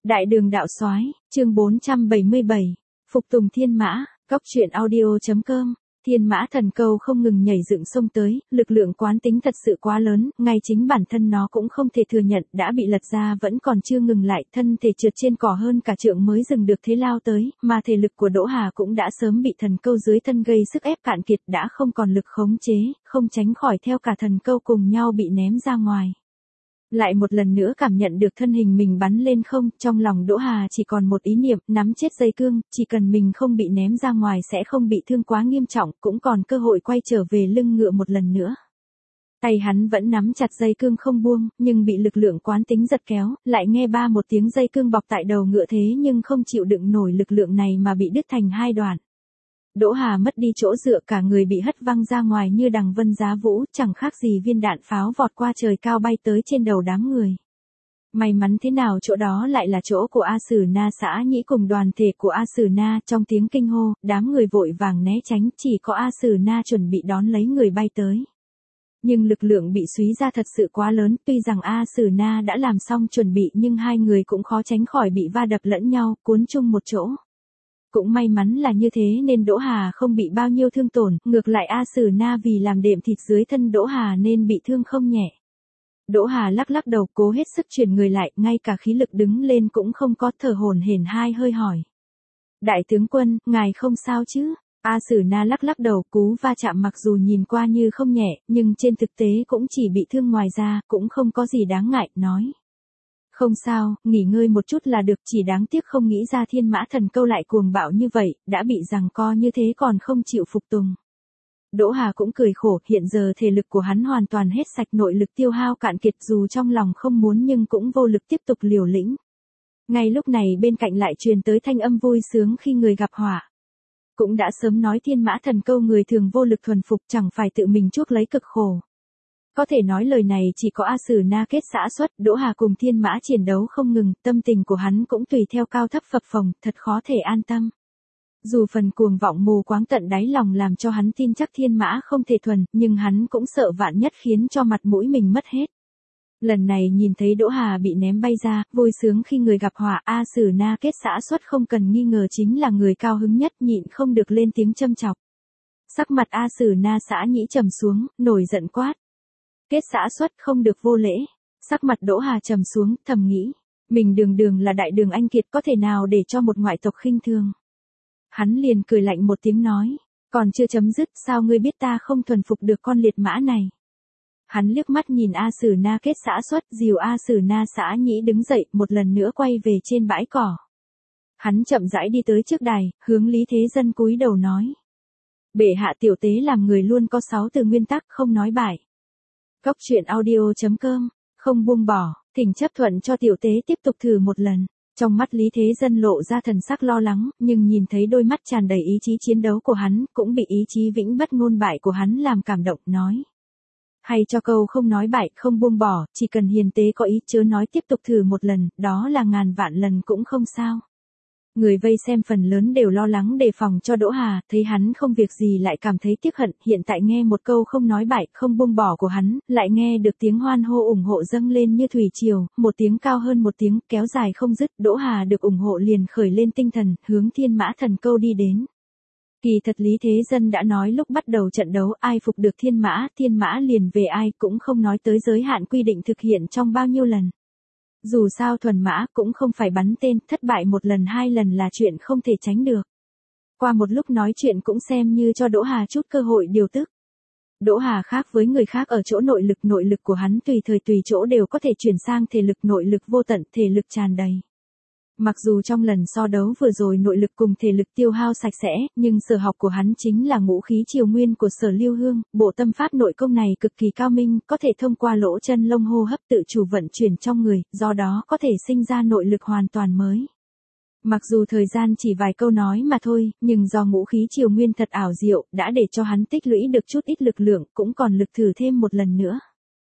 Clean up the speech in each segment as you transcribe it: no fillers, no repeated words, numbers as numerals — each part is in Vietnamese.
Đại đường đạo soái, chương 477, Phục tùng thiên mã, góc truyện audio.com. Thiên mã thần câu không ngừng nhảy dựng sông tới, lực lượng quán tính thật sự quá lớn, ngay chính bản thân nó cũng không thể thừa nhận, đã bị lật ra vẫn còn chưa ngừng lại, thân thể trượt trên cỏ hơn cả trượng mới dừng được thế lao tới, mà thể lực của Đỗ Hà cũng đã sớm bị thần câu dưới thân gây sức ép cạn kiệt, đã không còn lực khống chế, không tránh khỏi theo cả thần câu cùng nhau bị ném ra ngoài. Lại một lần nữa cảm nhận được thân hình mình bắn lên không, trong lòng Đỗ Hà chỉ còn một ý niệm, nắm chết dây cương, chỉ cần mình không bị ném ra ngoài sẽ không bị thương quá nghiêm trọng, cũng còn cơ hội quay trở về lưng ngựa một lần nữa. Tay hắn vẫn nắm chặt dây cương không buông, nhưng bị lực lượng quán tính giật kéo, lại nghe ba một tiếng dây cương bọc tại đầu ngựa thế nhưng không chịu đựng nổi lực lượng này mà bị đứt thành hai đoạn. Đỗ Hà mất đi chỗ dựa, cả người bị hất văng ra ngoài như đằng vân giá vũ, chẳng khác gì viên đạn pháo vọt qua trời cao bay tới trên đầu đám người. May mắn thế nào chỗ đó lại là chỗ của A Sử Na Xã Nhĩ cùng đoàn thể của A Sử Na, trong tiếng kinh hô, đám người vội vàng né tránh, chỉ có A Sử Na chuẩn bị đón lấy người bay tới. Nhưng lực lượng bị suý ra thật sự quá lớn, tuy rằng A Sử Na đã làm xong chuẩn bị nhưng hai người cũng khó tránh khỏi bị va đập lẫn nhau, cuốn chung một chỗ. Cũng may mắn là như thế nên Đỗ Hà không bị bao nhiêu thương tổn, ngược lại A Sử Na vì làm đệm thịt dưới thân Đỗ Hà nên bị thương không nhẹ. Đỗ Hà lắc lắc đầu cố hết sức chuyển người lại, ngay cả khí lực đứng lên cũng không có, thở hổn hển hai hơi hỏi. Đại tướng quân, ngài không sao chứ? A Sử Na lắc lắc đầu, cú va chạm mặc dù nhìn qua như không nhẹ, nhưng trên thực tế cũng chỉ bị thương ngoài da, cũng không có gì đáng ngại, nói. Không sao, nghỉ ngơi một chút là được, chỉ đáng tiếc không nghĩ ra thiên mã thần câu lại cuồng bạo như vậy, đã bị giằng co như thế còn không chịu phục tùng. Đỗ Hà cũng cười khổ, hiện giờ thể lực của hắn hoàn toàn hết sạch, nội lực tiêu hao cạn kiệt, dù trong lòng không muốn nhưng cũng vô lực tiếp tục liều lĩnh. Ngay lúc này bên cạnh lại truyền tới thanh âm vui sướng khi người gặp họa. Cũng đã sớm nói thiên mã thần câu người thường vô lực thuần phục, chẳng phải tự mình chuốc lấy cực khổ. Có thể nói lời này chỉ có A Sử Na kết xã xuất, Đỗ Hà cùng thiên mã chiến đấu không ngừng, tâm tình của hắn cũng tùy theo cao thấp phập phồng, thật khó thể an tâm. Dù phần cuồng vọng mù quáng tận đáy lòng làm cho hắn tin chắc thiên mã không thể thuần, nhưng hắn cũng sợ vạn nhất khiến cho mặt mũi mình mất hết. Lần này nhìn thấy Đỗ Hà bị ném bay ra, vui sướng khi người gặp họa, A Sử Na kết xã xuất không cần nghi ngờ chính là người cao hứng nhất, nhịn không được lên tiếng châm chọc. Sắc mặt A Sử Na Xã Nhĩ trầm xuống, nổi giận quát. Kết xã xuất không được vô lễ. Sắc mặt Đỗ Hà trầm xuống, thầm nghĩ, mình đường đường là đại đường anh kiệt, có thể nào để cho một ngoại tộc khinh thường. Hắn liền cười lạnh một tiếng nói, còn chưa chấm dứt, sao ngươi biết ta không thuần phục được con liệt mã này. Hắn liếc mắt nhìn A Sử Na kết xã xuất, dìu A Sử Na Xã Nhĩ đứng dậy, một lần nữa quay về trên bãi cỏ. Hắn chậm rãi đi tới trước đài, hướng Lý Thế Dân cúi đầu nói. Bệ hạ tiểu tế làm người luôn có 6 từ nguyên tắc, không nói bại. Góc truyện audio.com, không buông bỏ, thỉnh chấp thuận cho tiểu tế tiếp tục thử một lần. Trong mắt Lý Thế Dân lộ ra thần sắc lo lắng, nhưng nhìn thấy đôi mắt tràn đầy ý chí chiến đấu của hắn, cũng bị ý chí vĩnh bất ngôn bại của hắn làm cảm động, nói. Hay cho câu không nói bại, không buông bỏ, chỉ cần hiền tế có ý chớ nói tiếp tục thử một lần, đó là ngàn vạn lần cũng không sao. Người vây xem phần lớn đều lo lắng đề phòng cho Đỗ Hà, thấy hắn không việc gì lại cảm thấy tiếc hận, hiện tại nghe một câu không nói bại, không buông bỏ của hắn, lại nghe được tiếng hoan hô ủng hộ dâng lên như thủy triều, một tiếng cao hơn một tiếng, kéo dài không dứt, Đỗ Hà được ủng hộ liền khởi lên tinh thần, hướng thiên mã thần câu đi đến. Kỳ thật Lý Thế Dân đã nói lúc bắt đầu trận đấu, ai phục được thiên mã liền về ai, cũng không nói tới giới hạn quy định thực hiện trong bao nhiêu lần. Dù sao thuần mã cũng không phải bắn tên, thất bại một lần hai lần là chuyện không thể tránh được. Qua một lúc nói chuyện cũng xem như cho Đỗ Hà chút cơ hội điều tức. Đỗ Hà khác với người khác ở chỗ nội lực của hắn tùy thời tùy chỗ đều có thể chuyển sang thể lực, nội lực vô tận, thể lực tràn đầy. Mặc dù trong lần so đấu vừa rồi nội lực cùng thể lực tiêu hao sạch sẽ, nhưng sở học của hắn chính là ngũ khí triều nguyên của Sở Lưu Hương, bộ tâm pháp nội công này cực kỳ cao minh, có thể thông qua lỗ chân lông hô hấp tự chủ vận chuyển trong người, do đó có thể sinh ra nội lực hoàn toàn mới. Mặc dù thời gian chỉ vài câu nói mà thôi, nhưng do ngũ khí triều nguyên thật ảo diệu, đã để cho hắn tích lũy được chút ít lực lượng, cũng còn lực thử thêm một lần nữa.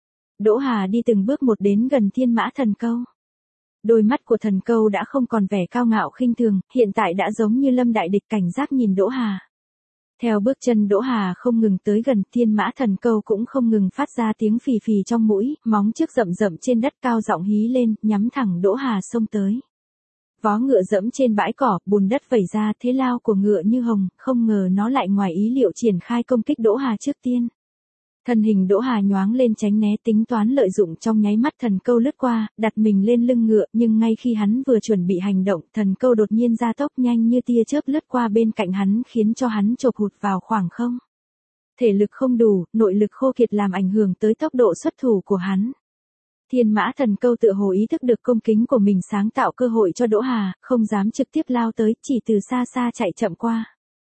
Đỗ Hà đi từng bước một đến gần thiên mã thần câu. Đôi mắt của thần câu đã không còn vẻ cao ngạo khinh thường, hiện tại đã giống như lâm đại địch cảnh giác nhìn Đỗ Hà. Theo bước chân Đỗ Hà không ngừng tới gần, thiên mã thần câu cũng không ngừng phát ra tiếng phì phì trong mũi, móng trước rậm rậm trên đất cao giọng hí lên, nhắm thẳng Đỗ Hà xông tới. Vó ngựa dẫm trên bãi cỏ, bùn đất vẩy ra, thế lao của ngựa như hồng, không ngờ nó lại ngoài ý liệu triển khai công kích Đỗ Hà trước tiên. Thân hình Đỗ Hà nhoáng lên tránh né, tính toán lợi dụng trong nháy mắt thần câu lướt qua, đặt mình lên lưng ngựa, nhưng ngay khi hắn vừa chuẩn bị hành động, thần câu đột nhiên gia tốc nhanh như tia chớp lướt qua bên cạnh hắn, khiến cho hắn chộp hụt vào khoảng không. Thể lực không đủ, nội lực khô kiệt làm ảnh hưởng tới tốc độ xuất thủ của hắn. Thiên mã thần câu tựa hồ ý thức được công kính của mình sáng tạo cơ hội cho Đỗ Hà, không dám trực tiếp lao tới, chỉ từ xa xa chạy chậm qua.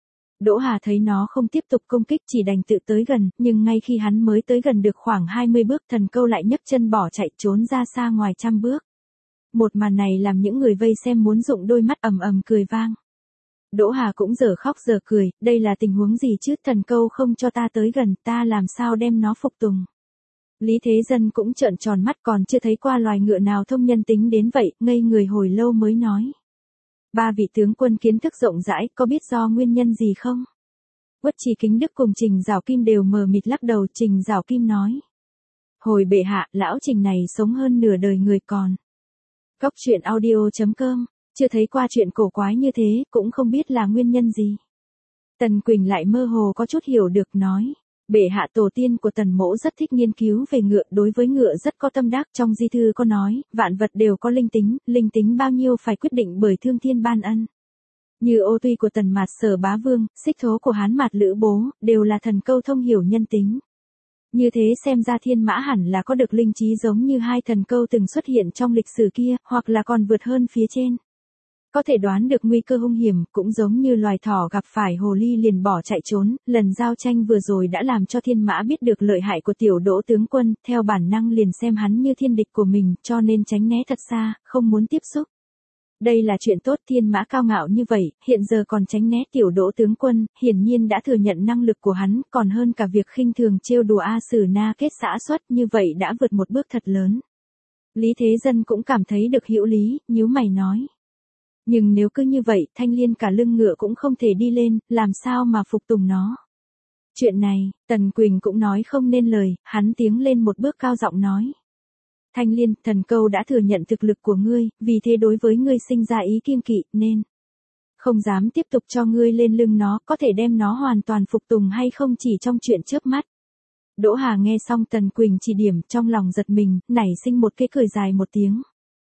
Đỗ Hà thấy nó không tiếp tục công kích, chỉ đành tự tới gần, nhưng ngay khi hắn mới tới gần được khoảng 20 bước, thần câu lại nhấc chân bỏ chạy trốn ra xa ngoài trăm bước. Một màn này làm những người vây xem muốn rụng đôi mắt ầm ầm cười vang. Đỗ Hà cũng dở khóc dở cười, đây là tình huống gì chứ, thần câu không cho ta tới gần, ta làm sao đem nó phục tùng. Lý Thế Dân cũng trợn tròn mắt, còn chưa thấy qua loài ngựa nào thông nhân tính đến vậy, ngây người hồi lâu mới nói. Ba vị tướng quân kiến thức rộng rãi, có biết do nguyên nhân gì không? Uất Trì Kính Đức cùng Trình Giảo Kim đều mờ mịt lắc đầu. Trình Giảo Kim nói. Hồi bệ hạ, lão Trình này sống hơn nửa đời người còn. Cóc truyện audio.com, chưa thấy qua chuyện cổ quái như thế, cũng không biết là nguyên nhân gì. Tần Quỳnh lại mơ hồ có chút hiểu được nói. Bệ hạ tổ tiên của Tần Mỗ rất thích nghiên cứu về ngựa, đối với ngựa rất có tâm đắc, trong di thư có nói, vạn vật đều có linh tính bao nhiêu phải quyết định bởi thương thiên ban ân. Như Ô Tuy của Tần Mạt Sở Bá Vương, Xích Thố của Hán Mạt Lữ Bố, đều là thần câu thông hiểu nhân tính. Như thế xem ra Thiên Mã hẳn là có được linh trí giống như hai thần câu từng xuất hiện trong lịch sử kia, hoặc là còn vượt hơn phía trên. Có thể đoán được nguy cơ hung hiểm, cũng giống như loài thỏ gặp phải hồ ly liền bỏ chạy trốn, lần giao tranh vừa rồi đã làm cho Thiên Mã biết được lợi hại của tiểu Đỗ tướng quân, theo bản năng liền xem hắn như thiên địch của mình, cho nên tránh né thật xa, không muốn tiếp xúc. Đây là chuyện tốt, Thiên Mã cao ngạo như vậy, hiện giờ còn tránh né tiểu Đỗ tướng quân, hiển nhiên đã thừa nhận năng lực của hắn, còn hơn cả việc khinh thường trêu đùa A Sử Na Kết xã xuất, như vậy đã vượt một bước thật lớn. Lý Thế Dân cũng cảm thấy được hữu lý, nhíu mày nói. Nhưng nếu cứ như vậy, Thanh Liên cả lưng ngựa cũng không thể đi lên, làm sao mà phục tùng nó. Chuyện này, Tần Quỳnh cũng nói không nên lời, hắn tiến lên một bước cao giọng nói. Thanh Liên, thần câu đã thừa nhận thực lực của ngươi, vì thế đối với ngươi sinh ra ý kiêng kỵ, nên không dám tiếp tục cho ngươi lên lưng nó, có thể đem nó hoàn toàn phục tùng hay không chỉ trong chuyện chớp mắt. Đỗ Hà nghe xong Tần Quỳnh chỉ điểm, trong lòng giật mình, nảy sinh một cái cười dài một tiếng.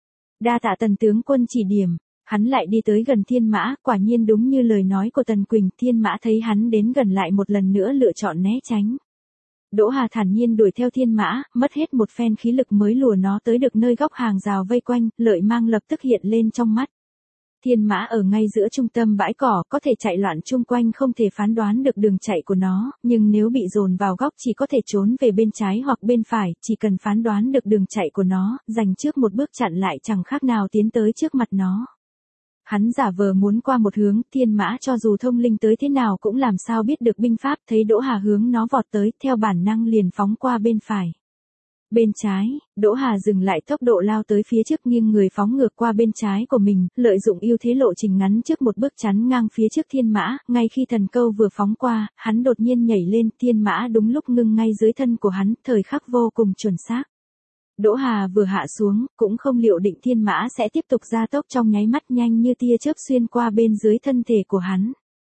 Đa tạ Tần tướng quân chỉ điểm. Hắn lại đi tới gần Thiên Mã, quả nhiên đúng như lời nói của Tần Quỳnh, Thiên Mã thấy hắn đến gần lại một lần nữa lựa chọn né tránh. Đỗ Hà thản nhiên đuổi theo Thiên Mã, mất hết một phen khí lực mới lùa nó tới được nơi góc hàng rào vây quanh, lợi mang lập tức hiện lên trong mắt. Thiên Mã ở ngay giữa trung tâm bãi cỏ, có thể chạy loạn chung quanh không thể phán đoán được đường chạy của nó, nhưng nếu bị dồn vào góc chỉ có thể trốn về bên trái hoặc bên phải, chỉ cần phán đoán được đường chạy của nó, dành trước một bước chặn lại chẳng khác nào tiến tới trước mặt nó. Hắn giả vờ muốn qua một hướng, Thiên Mã cho dù thông linh tới thế nào cũng làm sao biết được binh pháp, thấy Đỗ Hà hướng nó vọt tới, theo bản năng liền phóng qua bên phải. Bên trái, Đỗ Hà dừng lại tốc độ lao tới phía trước, nghiêng người phóng ngược qua bên trái của mình, lợi dụng ưu thế lộ trình ngắn trước một bước chắn ngang phía trước Thiên Mã, ngay khi thần câu vừa phóng qua, hắn đột nhiên nhảy lên, Thiên Mã đúng lúc ngưng ngay dưới thân của hắn, thời khắc vô cùng chuẩn xác. Đỗ Hà vừa hạ xuống, cũng không liệu định Thiên Mã sẽ tiếp tục gia tốc, trong nháy mắt nhanh như tia chớp xuyên qua bên dưới thân thể của hắn.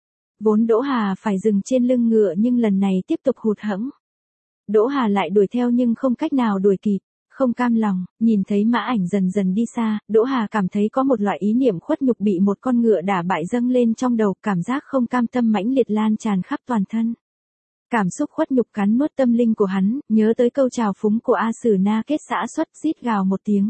Vốn Đỗ Hà phải dừng trên lưng ngựa nhưng lần này tiếp tục hụt hẫng. Đỗ Hà lại đuổi theo nhưng không cách nào đuổi kịp, không cam lòng, nhìn thấy mã ảnh dần dần đi xa, Đỗ Hà cảm thấy có một loại ý niệm khuất nhục bị một con ngựa đả bại dâng lên trong đầu, cảm giác không cam tâm mãnh liệt lan tràn khắp toàn thân. Cảm xúc khuất nhục cắn nuốt tâm linh của hắn, nhớ tới câu trào phúng của A Sử Na Kết xã xuất, rít gào một tiếng.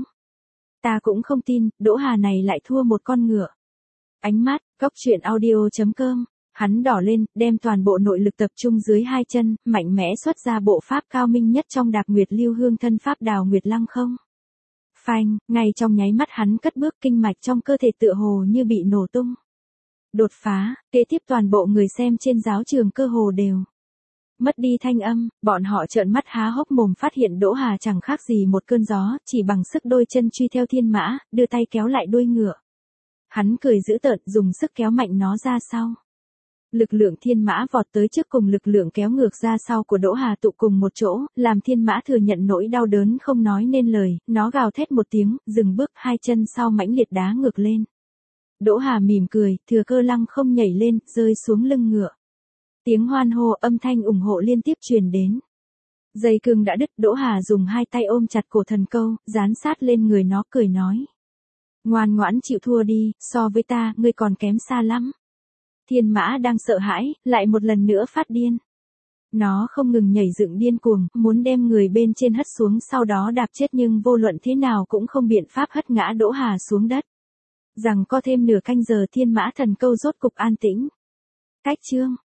Ta cũng không tin, Đỗ Hà này lại thua một con ngựa. Ánh mắt, cóc truyện audio.com, hắn đỏ lên, đem toàn bộ nội lực tập trung dưới hai chân, mạnh mẽ xuất ra bộ pháp cao minh nhất trong Đạc Nguyệt Lưu Hương thân pháp Đào Nguyệt Lăng không. Phanh, ngay trong nháy mắt hắn cất bước, kinh mạch trong cơ thể tựa hồ như bị nổ tung. Đột phá, kế tiếp toàn bộ người xem trên giáo trường cơ hồ đều mất đi thanh âm, bọn họ trợn mắt há hốc mồm phát hiện Đỗ Hà chẳng khác gì một cơn gió, chỉ bằng sức đôi chân truy theo Thiên Mã, đưa tay kéo lại đuôi ngựa. Hắn cười dữ tợn, dùng sức kéo mạnh nó ra sau. Lực lượng Thiên Mã vọt tới trước cùng lực lượng kéo ngược ra sau của Đỗ Hà tụ cùng một chỗ, làm Thiên Mã thừa nhận nỗi đau đớn không nói nên lời, nó gào thét một tiếng, dừng bước, hai chân sau mãnh liệt đá ngược lên. Đỗ Hà mỉm cười, thừa cơ lăng không nhảy lên, rơi xuống lưng ngựa. Tiếng hoan hô, âm thanh ủng hộ liên tiếp truyền đến. Dây cương đã đứt, Đỗ Hà dùng hai tay ôm chặt cổ thần câu, dán sát lên người nó cười nói. Ngoan ngoãn chịu thua đi, so với ta, ngươi còn kém xa lắm. Thiên mã đang sợ hãi, lại một lần nữa phát điên. Nó không ngừng nhảy dựng điên cuồng, muốn đem người bên trên hất xuống sau đó đạp chết nhưng vô luận thế nào cũng không biện pháp hất ngã Đỗ Hà xuống đất. Rằng có thêm nửa canh giờ thiên mã thần câu rốt cục an tĩnh. Cách chương